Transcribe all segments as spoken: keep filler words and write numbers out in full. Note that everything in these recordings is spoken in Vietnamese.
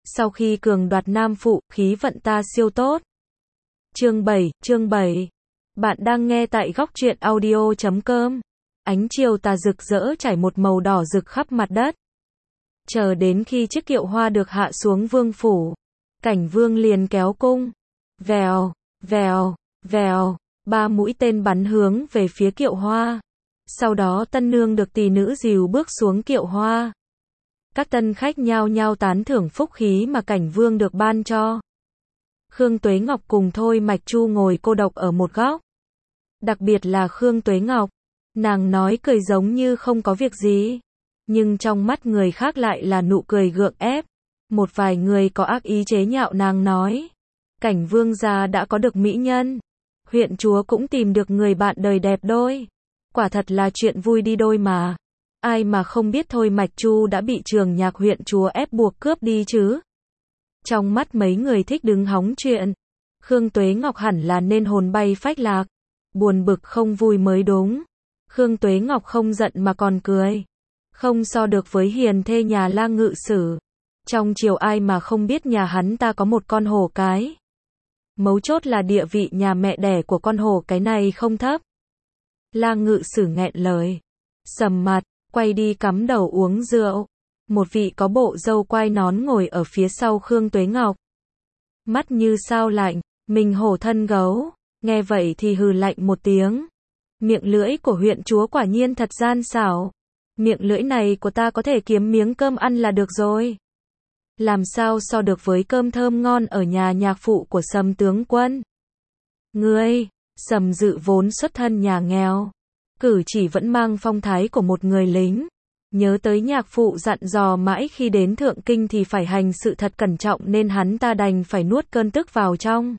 Sau khi cường đoạt nam phụ, khí vận ta siêu tốt. Chương bảy, chương bảy. Bạn đang nghe tại góc truyện audio chấm com. Ánh chiều tà rực rỡ trải một màu đỏ rực khắp mặt đất. Chờ đến khi chiếc kiệu hoa được hạ xuống vương phủ, Cảnh Vương liền kéo cung. Vèo, vèo, vèo, ba mũi tên bắn hướng về phía kiệu hoa. Sau đó tân nương được tỳ nữ dìu bước xuống kiệu hoa. Các tân khách nhao nhao tán thưởng phúc khí mà Cảnh Vương được ban cho. Khương Tuế Ngọc cùng Thôi Mạch Chu ngồi cô độc ở một góc. Đặc biệt là Khương Tuế Ngọc, nàng nói cười giống như không có việc gì, nhưng trong mắt người khác lại là nụ cười gượng ép. Một vài người có ác ý chế nhạo nàng nói, Cảnh Vương gia đã có được mỹ nhân, huyện chúa cũng tìm được người bạn đời đẹp đôi. Quả thật là chuyện vui đi đôi mà. Ai mà không biết Thôi Mạch Chu đã bị Trường Nhạc huyện chúa ép buộc cướp đi chứ. Trong mắt mấy người thích đứng hóng chuyện, Khương Tuế Ngọc hẳn là nên hồn bay phách lạc, buồn bực không vui mới đúng. Khương Tuế Ngọc không giận mà còn cười, không so được với hiền thê nhà La Ngự Sử. Trong triều ai mà không biết nhà hắn ta có một con hổ cái. Mấu chốt là địa vị nhà mẹ đẻ của con hổ cái này không thấp. La Ngự Sử nghẹn lời, sầm mặt, quay đi cắm đầu uống rượu. Một vị có bộ râu quai nón ngồi ở phía sau Khương Tuế Ngọc. Mắt như sao lạnh, mình hổ thân gấu, nghe vậy thì hừ lạnh một tiếng. Miệng lưỡi của huyện chúa quả nhiên thật gian xảo. Miệng lưỡi này của ta có thể kiếm miếng cơm ăn là được rồi. Làm sao so được với cơm thơm ngon ở nhà nhạc phụ của Sầm tướng quân. Ngươi, Sầm Dự vốn xuất thân nhà nghèo, cử chỉ vẫn mang phong thái của một người lính. Nhớ tới nhạc phụ dặn dò mãi khi đến Thượng Kinh thì phải hành sự thật cẩn trọng nên hắn ta đành phải nuốt cơn tức vào trong.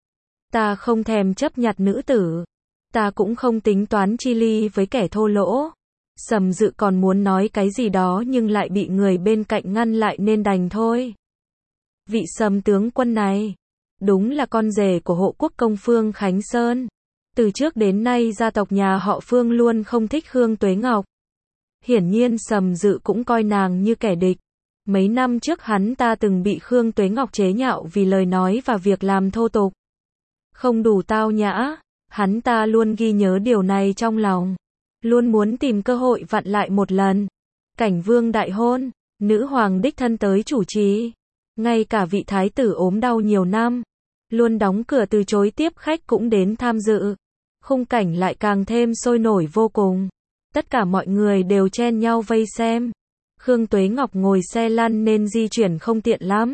Ta không thèm chấp nhặt nữ tử. Ta cũng không tính toán chi ly với kẻ thô lỗ. Sầm Dự còn muốn nói cái gì đó nhưng lại bị người bên cạnh ngăn lại nên đành thôi. Vị Sầm tướng quân này, đúng là con rể của hộ quốc công Phương Khánh Sơn. Từ trước đến nay gia tộc nhà họ Phương luôn không thích Khương Tuế Ngọc. Hiển nhiên Sầm Dự cũng coi nàng như kẻ địch. Mấy năm trước hắn ta từng bị Khương Tuế Ngọc chế nhạo vì lời nói và việc làm thô tục, không đủ tao nhã. Hắn ta luôn ghi nhớ điều này trong lòng, luôn muốn tìm cơ hội vặn lại một lần. Cảnh Vương đại hôn, nữ hoàng đích thân tới chủ trì. Ngay cả vị thái tử ốm đau nhiều năm, luôn đóng cửa từ chối tiếp khách cũng đến tham dự. Khung cảnh lại càng thêm sôi nổi vô cùng. Tất cả mọi người đều chen nhau vây xem. Khương Tuế Ngọc ngồi xe lăn nên di chuyển không tiện lắm,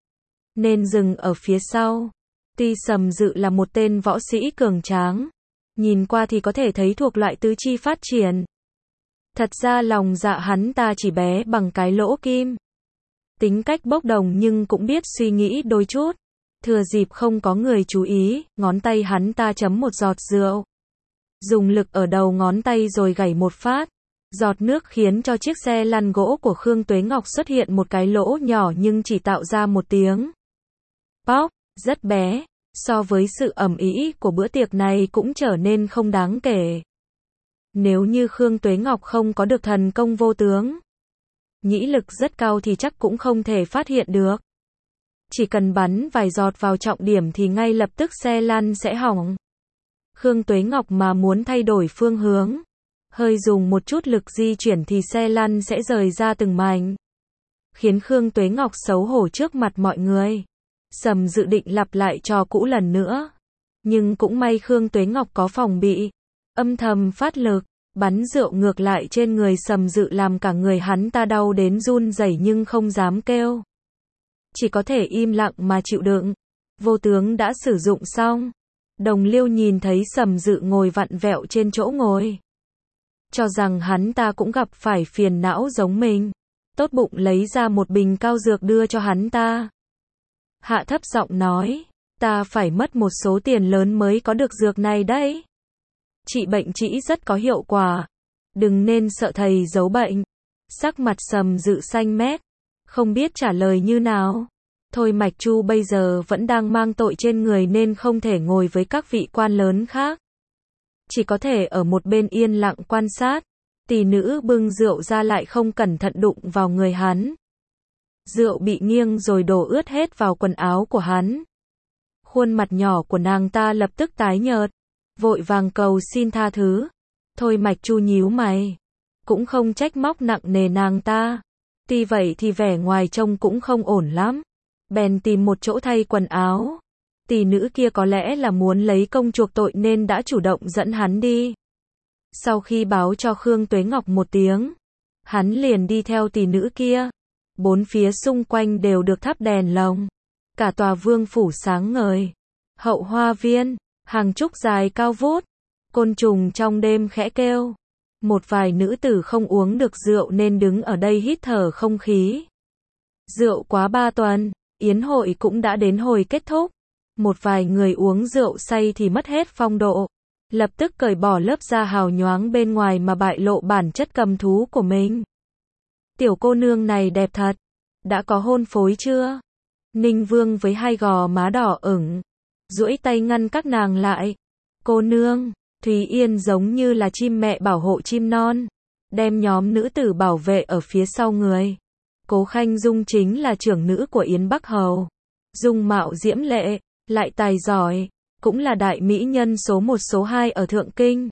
nên dừng ở phía sau. Tuy Sầm Dự là một tên võ sĩ cường tráng, nhìn qua thì có thể thấy thuộc loại tứ chi phát triển. Thật ra lòng dạ hắn ta chỉ bé bằng cái lỗ kim. Tính cách bốc đồng nhưng cũng biết suy nghĩ đôi chút. Thừa dịp không có người chú ý, ngón tay hắn ta chấm một giọt rượu. Dùng lực ở đầu ngón tay rồi gảy một phát. Giọt nước khiến cho chiếc xe lăn gỗ của Khương Tuế Ngọc xuất hiện một cái lỗ nhỏ nhưng chỉ tạo ra một tiếng pop, rất bé. So với sự ầm ĩ của bữa tiệc này cũng trở nên không đáng kể. Nếu như Khương Tuế Ngọc không có được thần công vô tướng, nhĩ lực rất cao thì chắc cũng không thể phát hiện được. Chỉ cần bắn vài giọt vào trọng điểm thì ngay lập tức xe lăn sẽ hỏng. Khương Tuế Ngọc mà muốn thay đổi phương hướng, hơi dùng một chút lực di chuyển thì xe lăn sẽ rời ra từng mảnh, khiến Khương Tuế Ngọc xấu hổ trước mặt mọi người. Sầm Dự định lặp lại trò cũ lần nữa, nhưng cũng may Khương Tuế Ngọc có phòng bị, âm thầm phát lực, bắn rượu ngược lại trên người Sầm Dự làm cả người hắn ta đau đến run rẩy nhưng không dám kêu. Chỉ có thể im lặng mà chịu đựng. Vô tướng đã sử dụng xong. Đồng Liêu nhìn thấy Sầm Dự ngồi vặn vẹo trên chỗ ngồi, cho rằng hắn ta cũng gặp phải phiền não giống mình. Tốt bụng lấy ra một bình cao dược đưa cho hắn ta. Hạ thấp giọng nói, ta phải mất một số tiền lớn mới có được dược này đấy. Trị bệnh trĩ rất có hiệu quả. Đừng nên sợ thầy giấu bệnh. Sắc mặt Sầm Dự xanh mét, không biết trả lời như nào. Thôi Mạch Chu bây giờ vẫn đang mang tội trên người nên không thể ngồi với các vị quan lớn khác. Chỉ có thể ở một bên yên lặng quan sát. Tỷ nữ bưng rượu ra lại không cẩn thận đụng vào người hắn. Rượu bị nghiêng rồi đổ ướt hết vào quần áo của hắn. Khuôn mặt nhỏ của nàng ta lập tức tái nhợt, vội vàng cầu xin tha thứ. Thôi Mạch Chu nhíu mày, cũng không trách móc nặng nề nàng ta. Tuy vậy thì vẻ ngoài trông cũng không ổn lắm. Bèn tìm một chỗ thay quần áo. Tỷ nữ kia có lẽ là muốn lấy công chuộc tội nên đã chủ động dẫn hắn đi. Sau khi báo cho Khương Tuế Ngọc một tiếng, hắn liền đi theo tỷ nữ kia. Bốn phía xung quanh đều được thắp đèn lồng. Cả tòa vương phủ sáng ngời. Hậu hoa viên, hàng trúc dài cao vút. Côn trùng trong đêm khẽ kêu. Một vài nữ tử không uống được rượu nên đứng ở đây hít thở không khí. Rượu quá ba tuần, yến hội cũng đã đến hồi kết thúc. Một vài người uống rượu say thì mất hết phong độ. Lập tức cởi bỏ lớp da hào nhoáng bên ngoài mà bại lộ bản chất cầm thú của mình. Tiểu cô nương này đẹp thật. Đã có hôn phối chưa? Ninh Vương với hai gò má đỏ ửng, duỗi tay ngăn các nàng lại. Cô nương, Thúy Yên giống như là chim mẹ bảo hộ chim non, đem nhóm nữ tử bảo vệ ở phía sau người. Cố Khanh Dung chính là trưởng nữ của Yến Bắc Hầu. Dung mạo diễm lệ, lại tài giỏi, cũng là đại mỹ nhân số một số hai ở Thượng Kinh.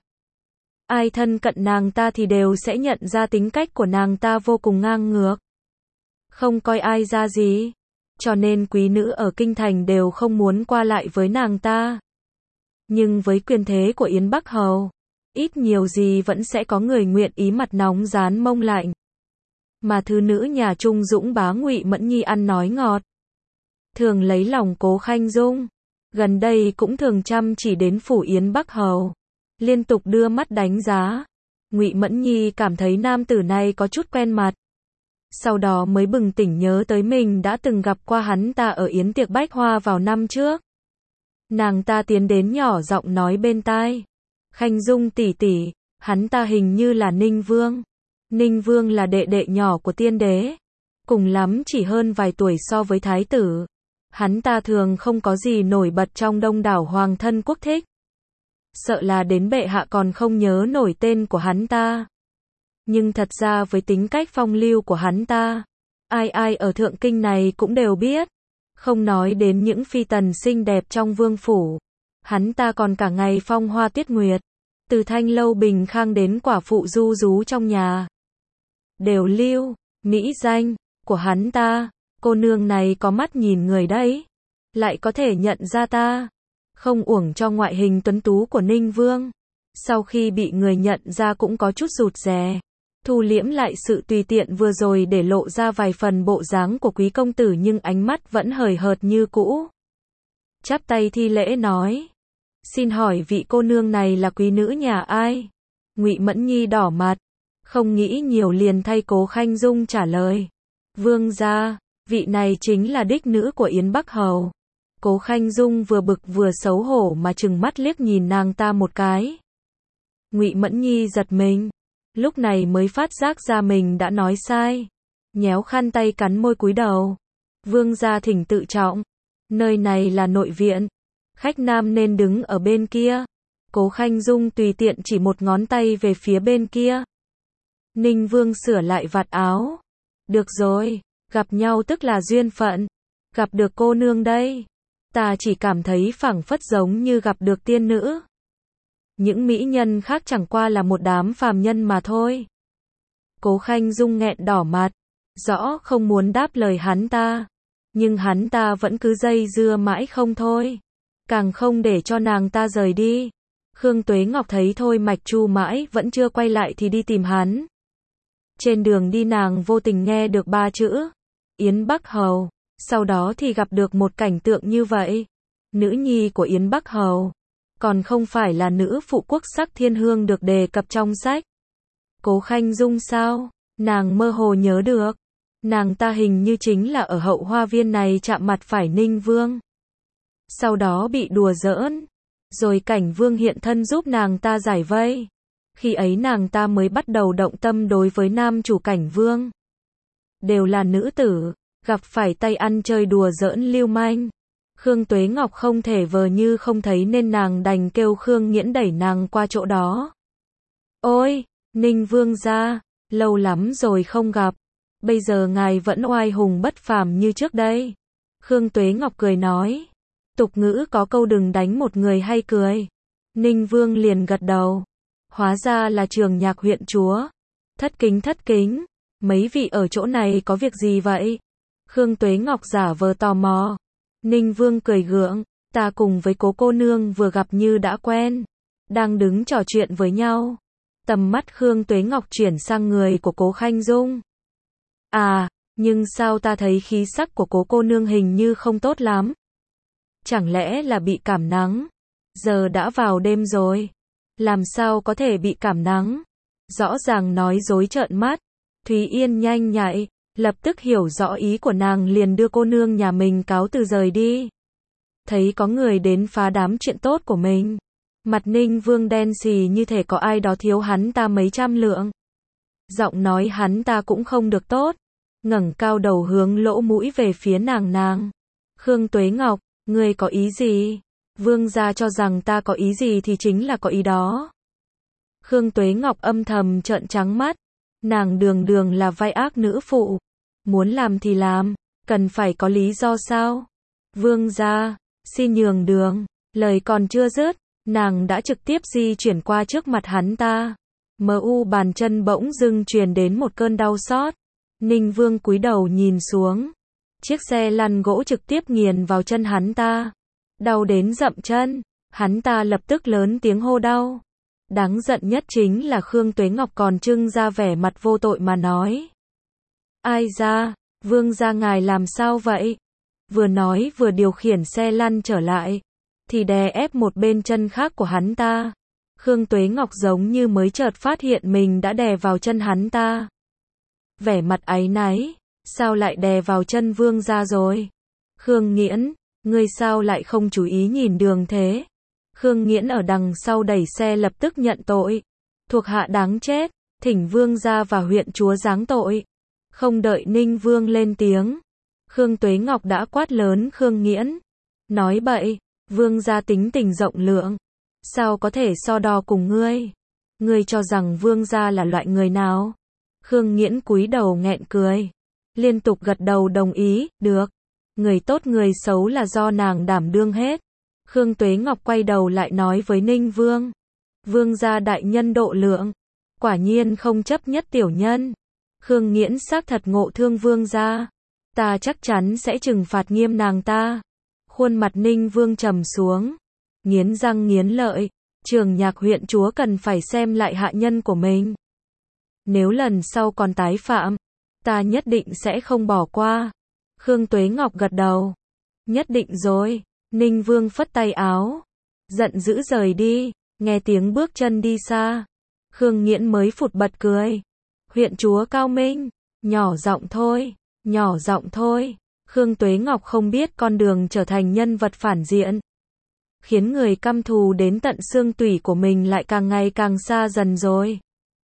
Ai thân cận nàng ta thì đều sẽ nhận ra tính cách của nàng ta vô cùng ngang ngược. Không coi ai ra gì. Cho nên quý nữ ở kinh thành đều không muốn qua lại với nàng ta. Nhưng với quyền thế của Yến Bắc Hầu, ít nhiều gì vẫn sẽ có người nguyện ý mặt nóng dán mông lạnh. Mà thứ nữ nhà Trung Dũng bá Ngụy Mẫn Nhi ăn nói ngọt, thường lấy lòng Cố Khanh Dung, gần đây cũng thường chăm chỉ đến phủ Yến Bắc Hầu, liên tục đưa mắt đánh giá. Ngụy Mẫn Nhi cảm thấy nam tử này có chút quen mặt. Sau đó mới bừng tỉnh nhớ tới mình đã từng gặp qua hắn ta ở yến tiệc bách hoa vào năm trước. Nàng ta tiến đến nhỏ giọng nói bên tai. Khanh Dung tỷ tỷ, hắn ta hình như là Ninh Vương. Ninh Vương là đệ đệ nhỏ của tiên đế. Cùng lắm chỉ hơn vài tuổi so với thái tử. Hắn ta thường không có gì nổi bật trong đông đảo hoàng thân quốc thích. Sợ là đến bệ hạ còn không nhớ nổi tên của hắn ta. Nhưng thật ra với tính cách phong lưu của hắn ta, ai ai ở Thượng Kinh này cũng đều biết. Không nói đến những phi tần xinh đẹp trong vương phủ, hắn ta còn cả ngày phong hoa tuyết nguyệt. Từ thanh lâu bình khang đến quả phụ du rú trong nhà, đều lưu, mỹ danh của hắn ta. Cô nương này có mắt nhìn người đấy, lại có thể nhận ra ta. Không uổng cho ngoại hình tuấn tú của Ninh Vương. Sau khi bị người nhận ra cũng có chút rụt rè, thu liễm lại sự tùy tiện vừa rồi để lộ ra vài phần bộ dáng của quý công tử, nhưng ánh mắt vẫn hời hợt như cũ. Chắp tay thi lễ nói: "Xin hỏi vị cô nương này là quý nữ nhà ai?" Ngụy Mẫn Nhi đỏ mặt, không nghĩ nhiều liền thay Cố Khanh Dung trả lời: "Vương gia, vị này chính là đích nữ của Yến Bắc Hầu." Cố Khanh Dung vừa bực vừa xấu hổ mà trừng mắt liếc nhìn nàng ta một cái. Ngụy Mẫn Nhi giật mình, lúc này mới phát giác ra mình đã nói sai, nhéo khăn tay cắn môi cúi đầu. "Vương gia thỉnh tự trọng, nơi này là nội viện, khách nam nên đứng ở bên kia." Cố Khanh Dung tùy tiện chỉ một ngón tay về phía bên kia. Ninh Vương sửa lại vạt áo. "Được rồi, gặp nhau tức là duyên phận, gặp được cô nương đây. Ta chỉ cảm thấy phảng phất giống như gặp được tiên nữ. Những mỹ nhân khác chẳng qua là một đám phàm nhân mà thôi." Cố Khanh Dung nghẹn đỏ mặt, rõ không muốn đáp lời hắn ta, nhưng hắn ta vẫn cứ dây dưa mãi không thôi, càng không để cho nàng ta rời đi. Khương Tuế Ngọc thấy Thôi Mạch Chu mãi vẫn chưa quay lại thì đi tìm hắn. Trên đường đi nàng vô tình nghe được ba chữ Yến Bắc Hầu, sau đó thì gặp được một cảnh tượng như vậy. Nữ nhi của Yến Bắc Hầu, còn không phải là nữ phụ quốc sắc thiên hương được đề cập trong sách. Cố Khanh Dung sao? Nàng mơ hồ nhớ được, nàng ta hình như chính là ở hậu hoa viên này chạm mặt phải Ninh Vương. Sau đó bị đùa giỡn, rồi Cảnh Vương hiện thân giúp nàng ta giải vây. Khi ấy nàng ta mới bắt đầu động tâm đối với nam chủ Cảnh Vương. Đều là nữ tử, gặp phải tay ăn chơi đùa giỡn lưu manh. Khương Tuế Ngọc không thể vờ như không thấy nên nàng đành kêu Khương Nghiễn đẩy nàng qua chỗ đó. "Ôi, Ninh Vương gia, lâu lắm rồi không gặp. bây giờ ngài vẫn oai hùng bất phàm như trước đây. Khương Tuế Ngọc cười nói. Tục ngữ có câu đừng đánh một người hay cười. Ninh Vương liền gật đầu. Hóa ra là Trường Nhạc huyện chúa. Thất kính thất kính. Mấy vị ở chỗ này có việc gì vậy? Khương Tuế Ngọc giả vờ tò mò. Ninh Vương cười gượng. Ta cùng với Cố cô nương vừa gặp như đã quen. Đang đứng trò chuyện với nhau. Tầm mắt Khương Tuế Ngọc chuyển sang người của Cố Khanh Dung. À, nhưng sao ta thấy khí sắc của Cố cô nương hình như không tốt lắm? Chẳng lẽ là bị cảm nắng? Giờ đã vào đêm rồi. Làm sao có thể bị cảm nắng? Rõ ràng nói dối trợn mắt. Thúy Yên nhanh nhạy, lập tức hiểu rõ ý của nàng liền đưa cô nương nhà mình cáo từ rời đi. Thấy có người đến phá đám chuyện tốt của mình. Mặt Ninh Vương đen xì như thể có ai đó thiếu hắn ta mấy trăm lượng. Giọng nói hắn ta cũng không được tốt. Ngẩng cao đầu hướng lỗ mũi về phía nàng nàng. Khương Tuế Ngọc, ngươi có ý gì? Vương gia cho rằng ta có ý gì thì chính là có ý đó. Khương Tuế Ngọc âm thầm trợn trắng mắt. Nàng đường đường là vai ác nữ phụ. Muốn làm thì làm, cần phải có lý do sao? Vương gia, xin nhường đường. Lời còn chưa dứt, nàng đã trực tiếp di chuyển qua trước mặt hắn ta. Mờ u bàn chân bỗng dưng truyền đến một cơn đau xót. Ninh Vương cúi đầu nhìn xuống. Chiếc xe lăn gỗ trực tiếp nghiền vào chân hắn ta. Đau đến dậm chân. Hắn ta lập tức lớn tiếng hô đau. Đáng giận nhất chính là Khương Tuế Ngọc còn trưng ra vẻ mặt vô tội mà nói. Ai ra, Vương gia ngài làm sao vậy? Vừa nói vừa điều khiển xe lăn trở lại. Thì đè ép một bên chân khác của hắn ta. Khương Tuế Ngọc giống như mới chợt phát hiện mình đã đè vào chân hắn ta. Vẻ mặt áy náy, sao lại đè vào chân Vương gia rồi? Khương Nghiễn, ngươi sao lại không chú ý nhìn đường thế? Khương Nghiễn ở đằng sau đẩy xe lập tức nhận tội. Thuộc hạ đáng chết, thỉnh Vương gia và huyện chúa giáng tội. Không đợi Ninh Vương lên tiếng. Khương Tuế Ngọc đã quát lớn Khương Nghiễn. Nói bậy, Vương gia tính tình rộng lượng. Sao có thể so đo cùng ngươi? Ngươi cho rằng Vương gia là loại người nào? Khương Nghiễn cúi đầu nghẹn cười. Liên tục gật đầu đồng ý, được. Người tốt người xấu là do nàng đảm đương hết. Khương Tuế Ngọc quay đầu lại nói với Ninh Vương. Vương gia đại nhân độ lượng. Quả nhiên không chấp nhất tiểu nhân. Khương Nghiễn xác thật ngộ thương Vương gia. Ta chắc chắn sẽ trừng phạt nghiêm nàng ta. Khuôn mặt Ninh Vương trầm xuống. Nghiến răng nghiến lợi. Trường Nhạc huyện chúa cần phải xem lại hạ nhân của mình. Nếu lần sau còn tái phạm, ta nhất định sẽ không bỏ qua. Khương Tuế Ngọc gật đầu. Nhất định rồi. Ninh Vương phất tay áo. Giận dữ rời đi. Nghe tiếng bước chân đi xa. Khương Nghiễn mới phụt bật cười. Huyện chúa cao minh. Nhỏ giọng thôi. Nhỏ giọng thôi. Khương Tuế Ngọc không biết con đường trở thành nhân vật phản diện. Khiến người căm thù đến tận xương tủy của mình lại càng ngày càng xa dần rồi.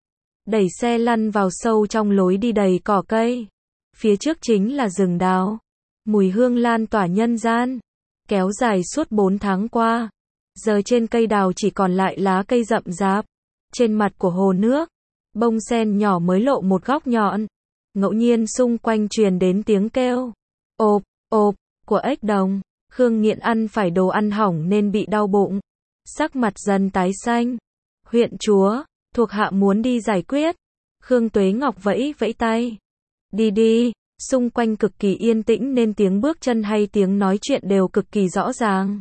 Đẩy xe lăn vào sâu trong lối đi đầy cỏ cây. Phía trước chính là rừng đào. Mùi hương lan tỏa nhân gian. Kéo dài suốt bốn tháng qua. Giờ trên cây đào chỉ còn lại lá cây rậm rạp. Trên mặt của hồ nước, bông sen nhỏ mới lộ một góc nhọn. Ngẫu nhiên xung quanh truyền đến tiếng kêu. Ộp, ộp, của ếch đồng. Khương Nghiễn ăn phải đồ ăn hỏng nên bị đau bụng. Sắc mặt dần tái xanh. Huyện chúa, thuộc hạ muốn đi giải quyết. Khương Tuế Ngọc vẫy vẫy tay. Đi đi, xung quanh cực kỳ yên tĩnh nên tiếng bước chân hay tiếng nói chuyện đều cực kỳ rõ ràng.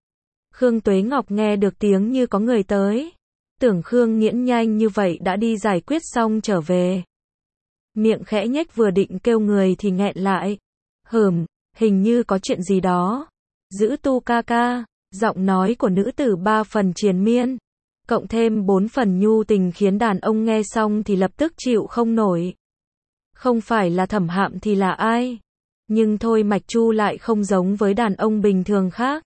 Khương Tuế Ngọc nghe được tiếng như có người tới. Tưởng Khương Nghiễn nhanh như vậy đã đi giải quyết xong trở về. Miệng khẽ nhếch vừa định kêu người thì nghẹn lại. Hừm, hình như có chuyện gì đó. Giữ tu ca ca, giọng nói của nữ tử ba phần triền miên. Cộng thêm bốn phần nhu tình khiến đàn ông nghe xong thì lập tức chịu không nổi. Không phải là Thẩm Hạm thì là ai? Nhưng thôi Mạch Chu lại không giống với đàn ông bình thường khác.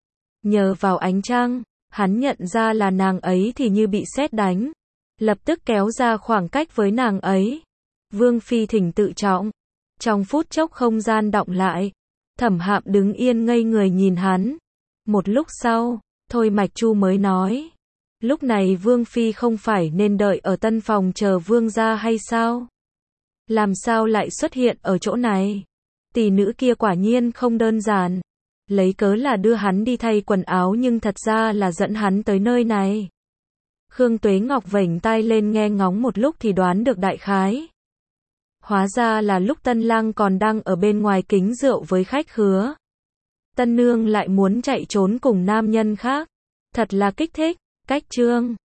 Nhờ vào ánh trăng, hắn nhận ra là nàng ấy thì như bị sét đánh. Lập tức kéo ra khoảng cách với nàng ấy. Vương Phi thỉnh tự trọng. Trong phút chốc không gian đọng lại. Thẩm Hạm đứng yên ngây người nhìn hắn. Một lúc sau, thôi Mạch Chu mới nói. Lúc này Vương Phi không phải nên đợi ở tân phòng chờ Vương gia hay sao? Làm sao lại xuất hiện ở chỗ này? Tỷ nữ kia quả nhiên không đơn giản. Lấy cớ là đưa hắn đi thay quần áo nhưng thật ra là dẫn hắn tới nơi này. Khương Tuế Ngọc vểnh tai lên nghe ngóng một lúc thì đoán được đại khái. Hóa ra là lúc Tân Lang còn đang ở bên ngoài kính rượu với khách khứa. Tân nương lại muốn chạy trốn cùng nam nhân khác. Thật là kích thích. Cách chương